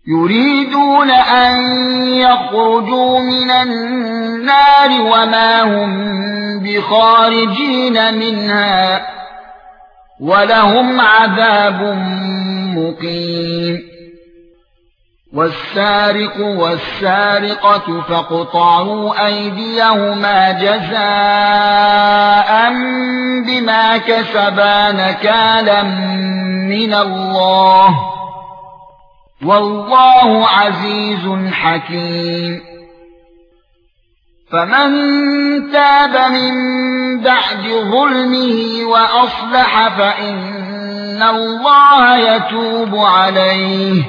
يريدون أن يخرجوا من النار وما هم بخارجين منها ولهم عذاب مقيم والسارق والسارقة فاقطعوا أيديهما جزاء بما كسبا نكالا من الله والله عزيز حكيم فمن تاب من بعد ظلمه وأصلح فإن الله يتوب عليه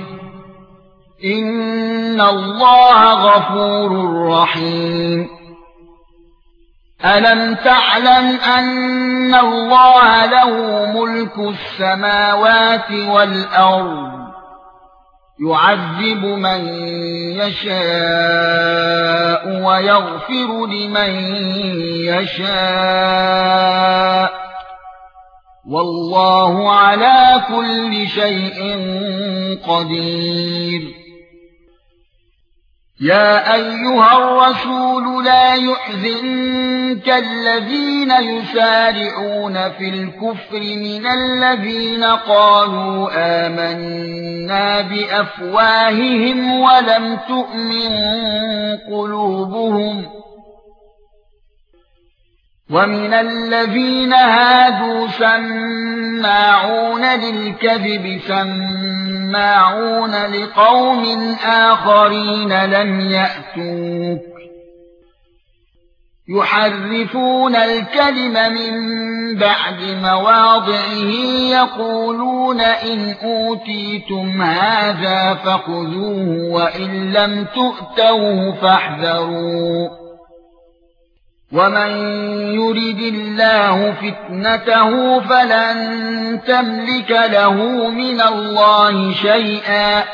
إن الله غفور رحيم ألم تعلم أن الله له ملك السماوات والأرض يعذب من يشاء ويغفر لمن يشاء والله على كل شيء قدير يا ايها الرسول لا يحزنك الذين يسارعون في الكفر من الذين قالوا آمنا بأفواههم ولم تؤمن قلوبهم ومن الذين هادوا سماعون للكذب سماعون لقوم آخرين لم يأتوك يحرفون الكلم من بعد مواضعه يقولون إن أوتيتم هذا فخذوه وإن لم تؤتوه فاحذروا ومن يرد الله فتنته فلن تملك له من الله شيئا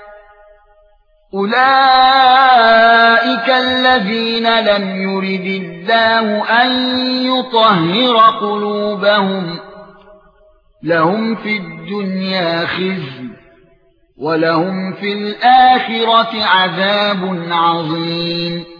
أولئك الذين لم يرد الله أن يطهر قلوبهم لهم في الدنيا خزي ولهم في الآخرة عذاب عظيم